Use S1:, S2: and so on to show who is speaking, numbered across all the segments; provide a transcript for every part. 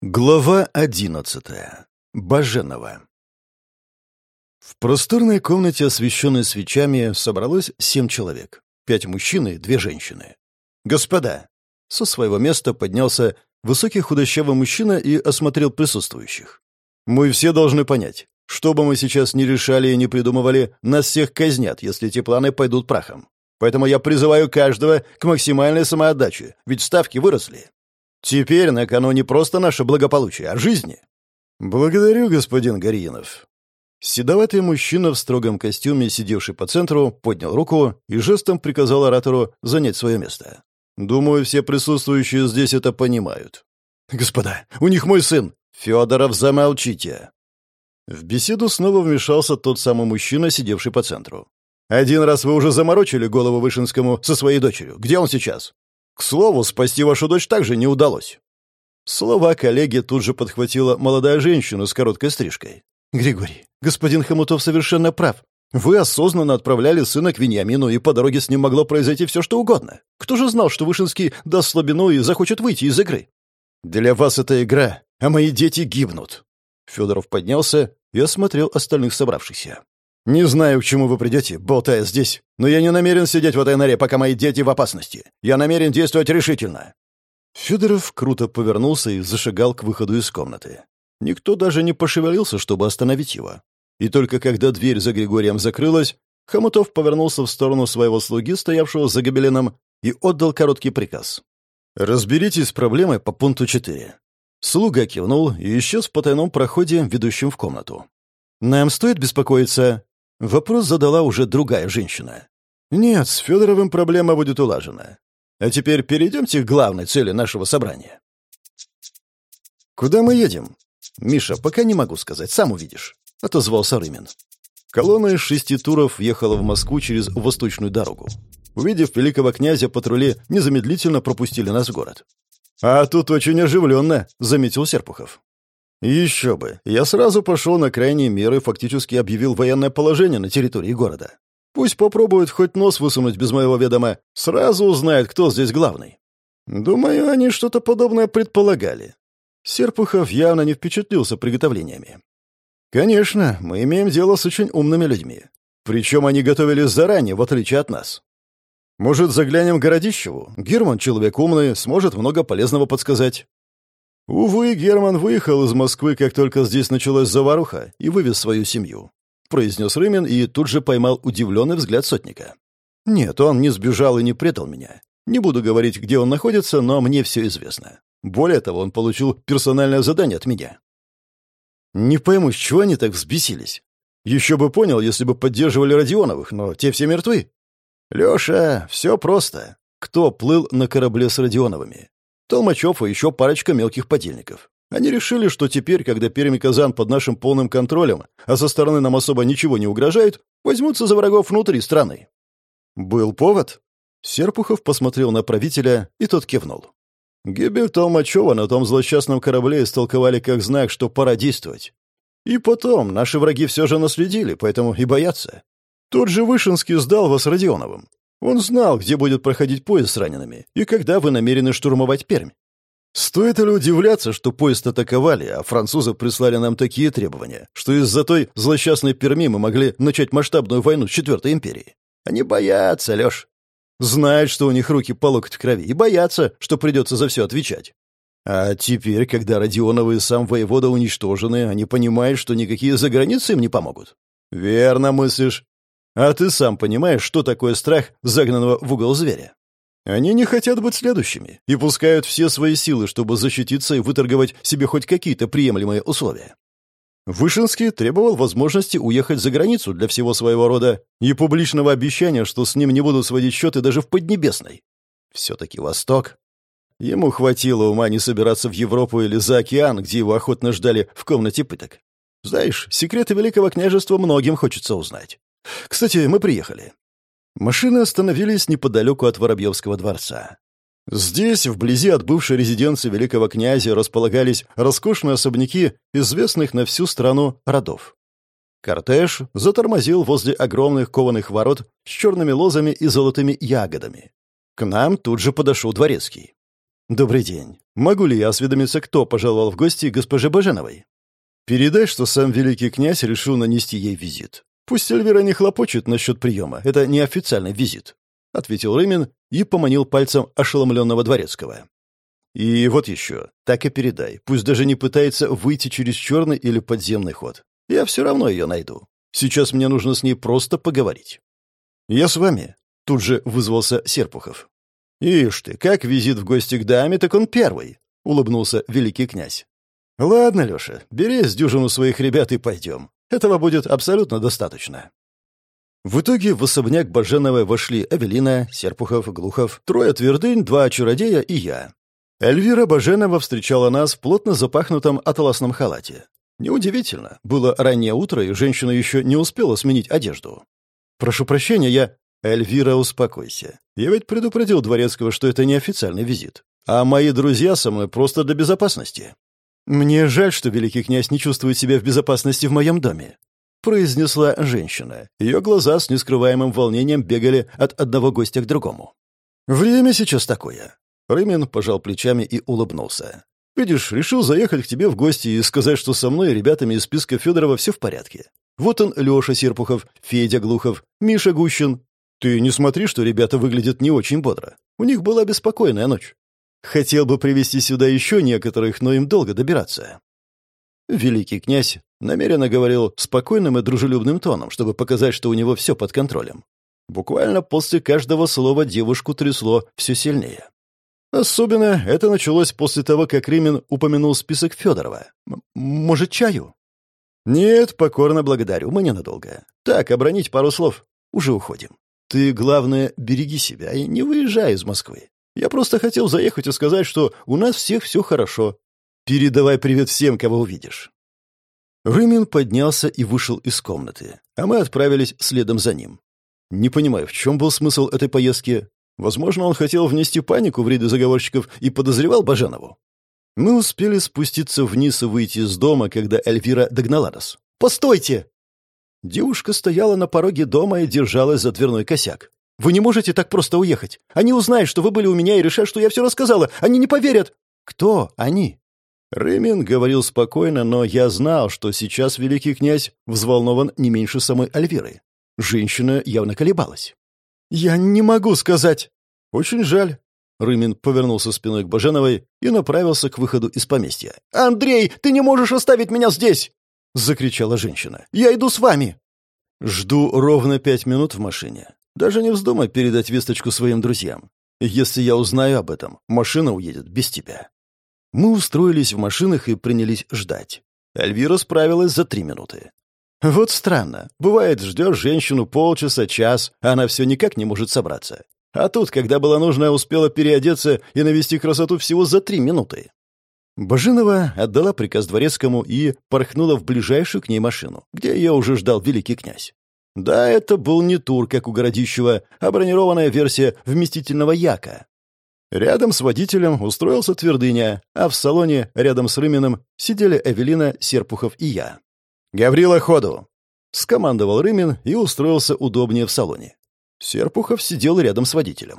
S1: Глава 11. Баженова. В просторной комнате, освещенной свечами, собралось 7 человек. 5 мужчин и 2 женщины. «Господа!» Со своего места поднялся высокий худощавый мужчина и осмотрел присутствующих. «Мы все должны понять, что бы мы сейчас ни решали и ни придумывали, нас всех казнят, если эти планы пойдут прахом. Поэтому я призываю каждого к максимальной самоотдаче, ведь ставки выросли. Теперь на кону не просто наше благополучие, а жизни». «Благодарю, господин Гарьинов». Седоватый мужчина в строгом костюме, сидевший по центру, поднял руку и жестом приказал оратору занять свое место. «Думаю, все присутствующие здесь это понимают». «Господа, у них мой сын!» «Федоров, замолчите!» В беседу снова вмешался тот самый мужчина, сидевший по центру. «Один раз вы уже заморочили голову Вышинскому со своей дочерью. Где он сейчас? К слову, спасти вашу дочь также не удалось». Слова коллеги тут же подхватила молодая женщина с короткой стрижкой. «Григорий, господин Хомутов совершенно прав. Вы осознанно отправляли сына к Вениамину, и по дороге с ним могло произойти все, что угодно. Кто же знал, что Вышинский даст слабину и захочет выйти из игры? Для вас это игра, а мои дети гибнут». Федоров поднялся и осмотрел остальных собравшихся. «Не знаю, к чему вы придете, болтая здесь, но я не намерен сидеть в этой норе, пока мои дети в опасности. Я намерен действовать решительно». Федоров круто повернулся и зашагал к выходу из комнаты. Никто даже не пошевелился, чтобы остановить его. И только когда дверь за Григорием закрылась, Хомутов повернулся в сторону своего слуги, стоявшего за гобеленом, и отдал короткий приказ. «Разберитесь с проблемой по пункту 4». Слуга кивнул и исчез в потайном проходе, ведущем в комнату. «Нам стоит беспокоиться?» Вопрос задала уже другая женщина. «Нет, с Федоровым проблема будет улажена. А теперь перейдемте к главной цели нашего собрания». «Куда мы едем?» «Миша, пока не могу сказать, сам увидишь», — отозвался Рымин. Колонна из 6 туров въехала в Москву через Восточную дорогу. Увидев великого князя, патрули незамедлительно пропустили нас в город. «А тут очень оживленно», — заметил Серпухов. «Еще бы. Я сразу пошел на крайние меры и фактически объявил военное положение на территории города. Пусть попробуют хоть нос высунуть без моего ведома, сразу узнают, кто здесь главный». Думаю, они что-то подобное предполагали. Серпухов явно не впечатлился приготовлениями. «Конечно, мы имеем дело с очень умными людьми. Причем они готовились заранее, в отличие от нас. Может, заглянем к Городищеву? Герман человек умный, сможет много полезного подсказать». «Увы, Герман выехал из Москвы, как только здесь началась заваруха, и вывез свою семью», — произнес Рымин и тут же поймал удивленный взгляд сотника. «Нет, он не сбежал и не предал меня. Не буду говорить, где он находится, но мне все известно. Более того, он получил персональное задание от меня». «Не пойму, с чего они так взбесились? Еще бы понял, если бы поддерживали Родионовых, но те все мертвы». «Леша, все просто. Кто плыл на корабле с Родионовыми? Толмачев и еще парочка мелких подельников. Они решили, что теперь, когда Пермь и Казань под нашим полным контролем, а со стороны нам особо ничего не угрожает, возьмутся за врагов внутри страны». «Был повод?» Серпухов посмотрел на правителя, и тот кивнул. Гибель Толмачева на том злосчастном корабле истолковали как знак, что пора действовать. И потом, наши враги все же наследили, поэтому и боятся. Тот же Вышинский сдал вас Родионовым. Он знал, где будет проходить поезд с ранеными, и когда вы намерены штурмовать Пермь. Стоит ли удивляться, что поезд атаковали, а французы прислали нам такие требования, что из-за той злосчастной Перми мы могли начать масштабную войну с Четвертой империей? Они боятся, Леш. Знают, что у них руки по локоть в крови, и боятся, что придется за все отвечать. А теперь, когда Родионовы и сам воевода уничтожены, они понимают, что никакие заграницы им не помогут. Верно мыслишь. А ты сам понимаешь, что такое страх загнанного в угол зверя? Они не хотят быть следующими и пускают все свои силы, чтобы защититься и выторговать себе хоть какие-то приемлемые условия. Вышинский требовал возможности уехать за границу для всего своего рода и публичного обещания, что с ним не будут сводить счеты даже в Поднебесной. Все-таки Восток. Ему хватило ума не собираться в Европу или за океан, где его охотно ждали в комнате пыток. Знаешь, секреты Великого княжества многим хочется узнать. Кстати, мы приехали. Машины остановились неподалеку от Воробьевского дворца. Здесь, вблизи от бывшей резиденции великого князя, располагались роскошные особняки известных на всю страну родов. Кортеж затормозил возле огромных кованых ворот с черными лозами и золотыми ягодами. К нам тут же подошел дворецкий. «Добрый день. Могу ли я осведомиться, кто пожаловал в гости госпоже Баженовой?» «Передай, что сам великий князь решил нанести ей визит. Пусть Эльвира не хлопочет насчет приема. Это неофициальный визит», — ответил Рымин и поманил пальцем ошеломленного дворецкого. «И вот еще. Так и передай. Пусть даже не пытается выйти через черный или подземный ход. Я все равно ее найду. Сейчас мне нужно с ней просто поговорить». «Я с вами», — тут же вызвался Серпухов. «Ишь ты, как визит в гости к даме, так он первый», — улыбнулся великий князь. «Ладно, Леша, бери с дюжину своих ребят и пойдем. Этого будет абсолютно достаточно». В итоге в особняк Баженовой вошли Эвелина, Серпухов, Глухов, трое твердынь, два чародея и я. Эльвира Баженова встречала нас в плотно запахнутом атласном халате. Неудивительно, было раннее утро, и женщина еще не успела сменить одежду. «Прошу прощения, я...» «Эльвира, успокойся. Я ведь предупредил дворецкого, что это неофициальный визит. А мои друзья со мной просто для безопасности». «Мне жаль, что великий князь не чувствует себя в безопасности в моем доме», — произнесла женщина. Ее глаза с нескрываемым волнением бегали от одного гостя к другому. «Время сейчас такое». Рымин пожал плечами и улыбнулся. «Видишь, решил заехать к тебе в гости и сказать, что со мной и ребятами из списка Федорова все в порядке. Вот он, Леша Серпухов, Федя Глухов, Миша Гущин. Ты не смотри, что ребята выглядят не очень бодро. У них была беспокойная ночь. Хотел бы привести сюда еще некоторых, но им долго добираться». Великий князь намеренно говорил спокойным и дружелюбным тоном, чтобы показать, что у него все под контролем. Буквально после каждого слова девушку трясло все сильнее. Особенно это началось после того, как Рымин упомянул список Федорова. «Может, чаю?» «Нет, покорно благодарю, мы ненадолго. Так, обронить пару слов. Уже уходим. Ты, главное, береги себя и не выезжай из Москвы. Я просто хотел заехать и сказать, что у нас всех все хорошо. Передавай привет всем, кого увидишь». Рымин поднялся и вышел из комнаты, а мы отправились следом за ним. Не понимаю, в чем был смысл этой поездки. Возможно, он хотел внести панику в ряды заговорщиков и подозревал Баженову. Мы успели спуститься вниз и выйти из дома, когда Эльвира догнала нас. «Постойте!» Девушка стояла на пороге дома и держалась за дверной косяк. «Вы не можете так просто уехать. Они узнают, что вы были у меня, и решат, что я все рассказала. Они не поверят». «Кто они?» Рымин говорил спокойно, но я знал, что сейчас великий князь взволнован не меньше самой Эльвиры. Женщина явно колебалась. «Я не могу сказать». «Очень жаль». Рымин повернулся спиной к Баженовой и направился к выходу из поместья. «Андрей, ты не можешь оставить меня здесь!» — закричала женщина. «Я иду с вами!» «Жду ровно 5 минут в машине. Даже не вздумай передать весточку своим друзьям. Если я узнаю об этом, машина уедет без тебя». Мы устроились в машинах и принялись ждать. Эльвира справилась за 3 минуты. Вот странно. Бывает, ждешь женщину полчаса, час, а она все никак не может собраться. А тут, когда было нужно, успела переодеться и навести красоту всего за 3 минуты. Баженова отдала приказ дворецкому и порхнула в ближайшую к ней машину, где ее уже ждал великий князь. Да, это был не тур, как у Городищева, а бронированная версия вместительного яка. Рядом с водителем устроился Твердыня, а в салоне, рядом с Рыминым, сидели Эвелина, Серпухов и я. «Гаврила, ходу!» — скомандовал Рымин и устроился удобнее в салоне. Серпухов сидел рядом с водителем.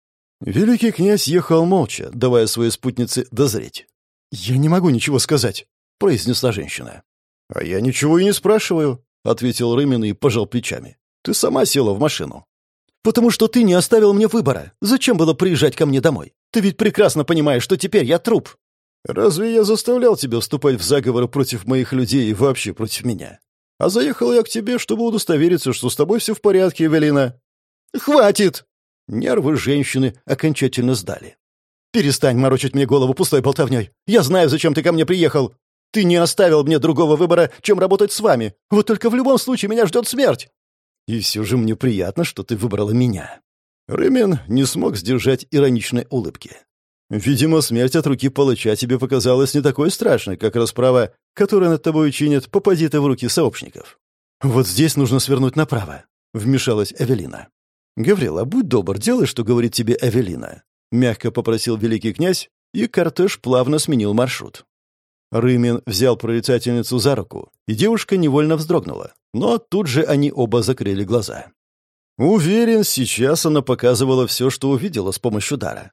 S1: Великий князь ехал молча, давая своей спутнице дозреть. «Я не могу ничего сказать», — произнесла женщина. «А я ничего и не спрашиваю», — ответил Рымин и пожал плечами. «Ты сама села в машину». «Потому что ты не оставил мне выбора. Зачем было приезжать ко мне домой? Ты ведь прекрасно понимаешь, что теперь я труп». «Разве я заставлял тебя вступать в заговор против моих людей и вообще против меня? А заехал я к тебе, чтобы удостовериться, что с тобой все в порядке, Эвелина». «Хватит!» Нервы женщины окончательно сдали. «Перестань морочить мне голову пустой болтовней. Я знаю, зачем ты ко мне приехал. Ты не оставил мне другого выбора, чем работать с вами. Вот только в любом случае меня ждет смерть». «И все же мне приятно, что ты выбрала меня». Рымин не смог сдержать ироничной улыбки. «Видимо, смерть от руки палача тебе показалась не такой страшной, как расправа, которую над тобой чинят, попади ты в руки сообщников». «Вот здесь нужно свернуть направо», — вмешалась Эвелина. «Гаврила, будь добр, делай, что говорит тебе Эвелина», — мягко попросил великий князь, и кортеж плавно сменил маршрут. Рымин взял прорицательницу за руку, и девушка невольно вздрогнула, но тут же они оба закрыли глаза. Уверен, сейчас она показывала все, что увидела с помощью дара.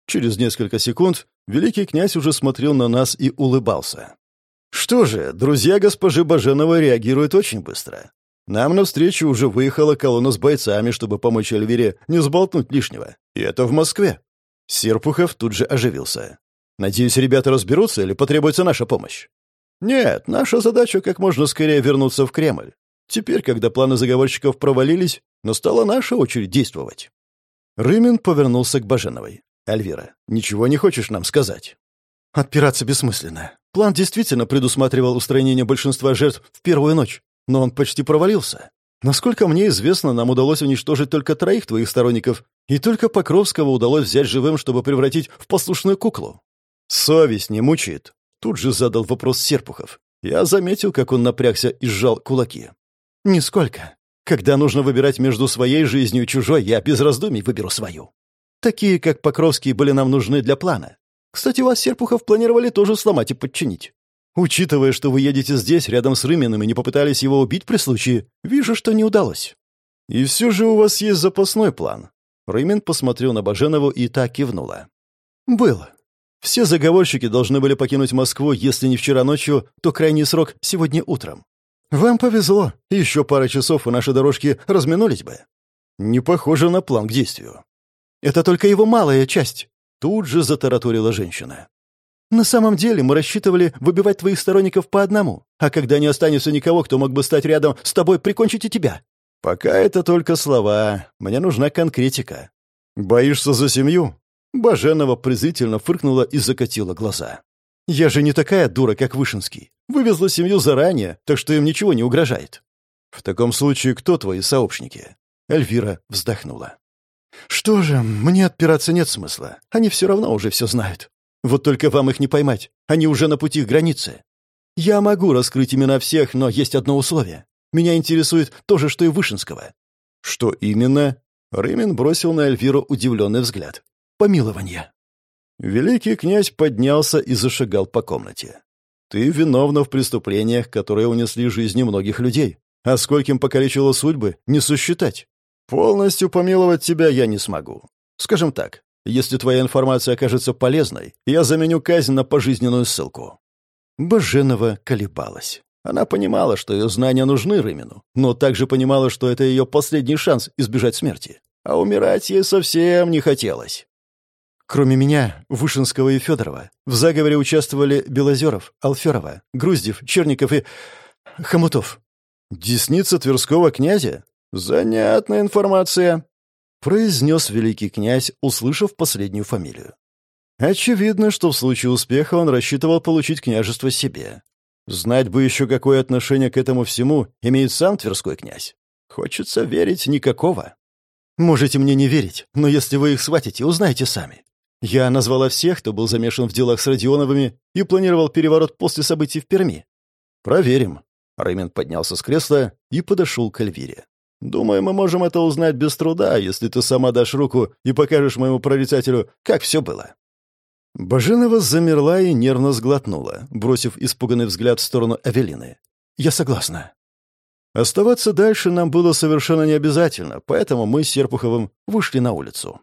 S1: Через несколько секунд великий князь уже смотрел на нас и улыбался. Что же, друзья госпожи Баженовой реагируют очень быстро. Нам навстречу уже выехала колонна с бойцами, чтобы помочь Эльвире не сболтнуть лишнего. И это в Москве. Серпухов тут же оживился. Надеюсь, ребята разберутся или потребуется наша помощь? Нет, наша задача как можно скорее вернуться в Кремль. Теперь, когда планы заговорщиков провалились, настала наша очередь действовать. Рымин повернулся к Баженовой. «Эльвира, ничего не хочешь нам сказать?» «Отпираться бессмысленно. План действительно предусматривал устранение большинства жертв в первую ночь, но он почти провалился. Насколько мне известно, нам удалось уничтожить только 3 твоих сторонников, и только Покровского удалось взять живым, чтобы превратить в послушную куклу». «Совесть не мучает?» Тут же задал вопрос Серпухов. Я заметил, как он напрягся и сжал кулаки. «Нисколько. Когда нужно выбирать между своей жизнью и чужой, я без раздумий выберу свою. Такие, как Покровский, были нам нужны для плана. Кстати, вас, Серпухов, планировали тоже сломать и подчинить. Учитывая, что вы едете здесь, рядом с Рыминым, и не попытались его убить при случае, вижу, что не удалось. И все же у вас есть запасной план». Рымин посмотрел на Баженову, и та кивнула. «Было. Все заговорщики должны были покинуть Москву, если не вчера ночью, то крайний срок сегодня утром. Вам повезло, еще пара часов, и наши дорожки разминулись бы. Не похоже на план к действию». «Это только его малая часть», — тут же затараторила женщина. «На самом деле мы рассчитывали выбивать твоих сторонников по одному, а когда не останется никого, кто мог бы стать рядом с тобой, прикончить и тебя». «Пока это только слова. Мне нужна конкретика». «Боишься за семью?» Баженова презрительно фыркнула и закатила глаза. «Я же не такая дура, как Вышинский. Вывезла семью заранее, так что им ничего не угрожает». «В таком случае кто твои сообщники?» Эльвира вздохнула. «Что же, мне отпираться нет смысла. Они все равно уже все знают. Вот только вам их не поймать. Они уже на пути к границе. Я могу раскрыть имена всех, но есть одно условие. Меня интересует то же, что и Вышинского». «Что именно?» Рымин бросил на Эльвиру удивленный взгляд. «Помилование». Великий князь поднялся и зашагал по комнате. «Ты виновна в преступлениях, которые унесли жизни многих людей. А скольким покалечило судьбы, не сосчитать. Полностью помиловать тебя я не смогу. Скажем так, если твоя информация окажется полезной, я заменю казнь на пожизненную ссылку». Баженова колебалась. Она понимала, что ее знания нужны Рымину, но также понимала, что это ее последний шанс избежать смерти. А умирать ей совсем не хотелось. Кроме меня, Вышинского и Федорова, в заговоре участвовали Белозеров, Алферова, Груздев, Черников и Хомутов. «Десница Тверского князя? Занятная информация», — произнес великий князь, услышав последнюю фамилию. Очевидно, что в случае успеха он рассчитывал получить княжество себе. Знать бы еще, какое отношение к этому всему имеет сам Тверской князь. Хочется верить никакого. Можете мне не верить, но если вы их схватите, узнаете сами. Я назвала всех, кто был замешан в делах с Родионовыми и планировал переворот после событий в Перми. Проверим. Рымин поднялся с кресла и подошел к Эльвире. «Думаю, мы можем это узнать без труда, если ты сама дашь руку и покажешь моему прорицателю, как все было». Баженова замерла и нервно сглотнула, бросив испуганный взгляд в сторону Эвелины. «Я согласна». Оставаться дальше нам было совершенно не обязательно, поэтому мы с Серпуховым вышли на улицу.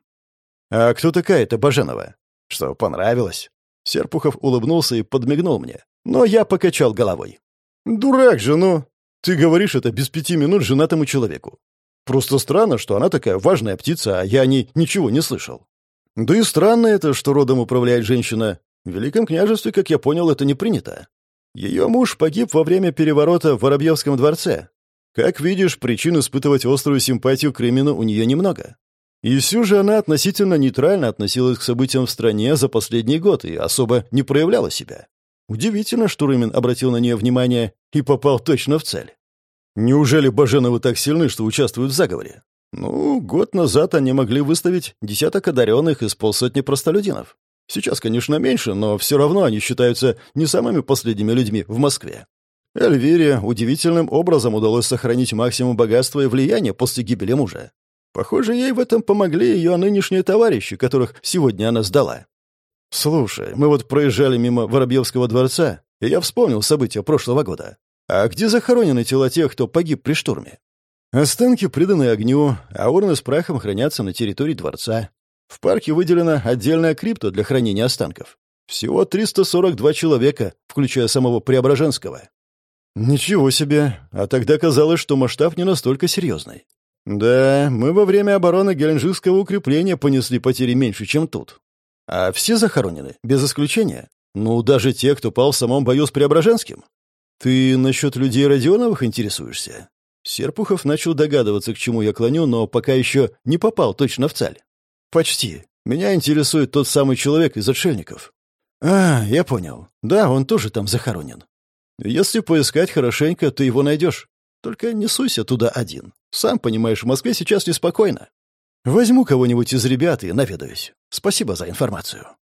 S1: «А кто такая эта Баженова?» «Что, понравилось?» Серпухов улыбнулся и подмигнул мне, но я покачал головой. «Дурак же, ну! Ты говоришь это без 5 минут женатому человеку. Просто странно, что она такая важная птица, а я о ней ничего не слышал. Да и странно это, что родом управляет женщина. В Великом княжестве, как я понял, это не принято. Ее муж погиб во время переворота в Воробьевском дворце. Как видишь, причин испытывать острую симпатию к Рымину у нее немного. И все же она относительно нейтрально относилась к событиям в стране за последний год и особо не проявляла себя. Удивительно, что Рымин обратил на нее внимание и попал точно в цель. Неужели Баженовы так сильны, что участвуют в заговоре? Ну, год назад они могли выставить 10 одаренных из 50 простолюдинов. Сейчас, конечно, меньше, но все равно они считаются не самыми последними людьми в Москве. Эльвире удивительным образом удалось сохранить максимум богатства и влияния после гибели мужа. Похоже, ей в этом помогли ее нынешние товарищи, которых сегодня она сдала. «Слушай, мы вот проезжали мимо Воробьевского дворца, и я вспомнил события прошлого года. А где захоронены тела тех, кто погиб при штурме?» «Останки преданы огню, а урны с прахом хранятся на территории дворца. В парке выделена отдельная крипта для хранения останков. Всего 342 человека, включая самого Преображенского. Ничего себе. А тогда казалось, что масштаб не настолько серьезный. Да, мы во время обороны Геленджикского укрепления понесли потери меньше, чем тут. А все захоронены, без исключения. Ну, даже те, кто пал в самом бою с Преображенским. Ты насчет людей Родионовых интересуешься? Серпухов начал догадываться, к чему я клоню, но пока еще не попал точно в цель. Почти. Меня интересует тот самый человек из отшельников. А, я понял. Да, он тоже там захоронен. Если поискать хорошенько, ты его найдешь. Только не суйся туда один. Сам понимаешь, в Москве сейчас неспокойно. Возьму кого-нибудь из ребят и наведаюсь. Спасибо за информацию.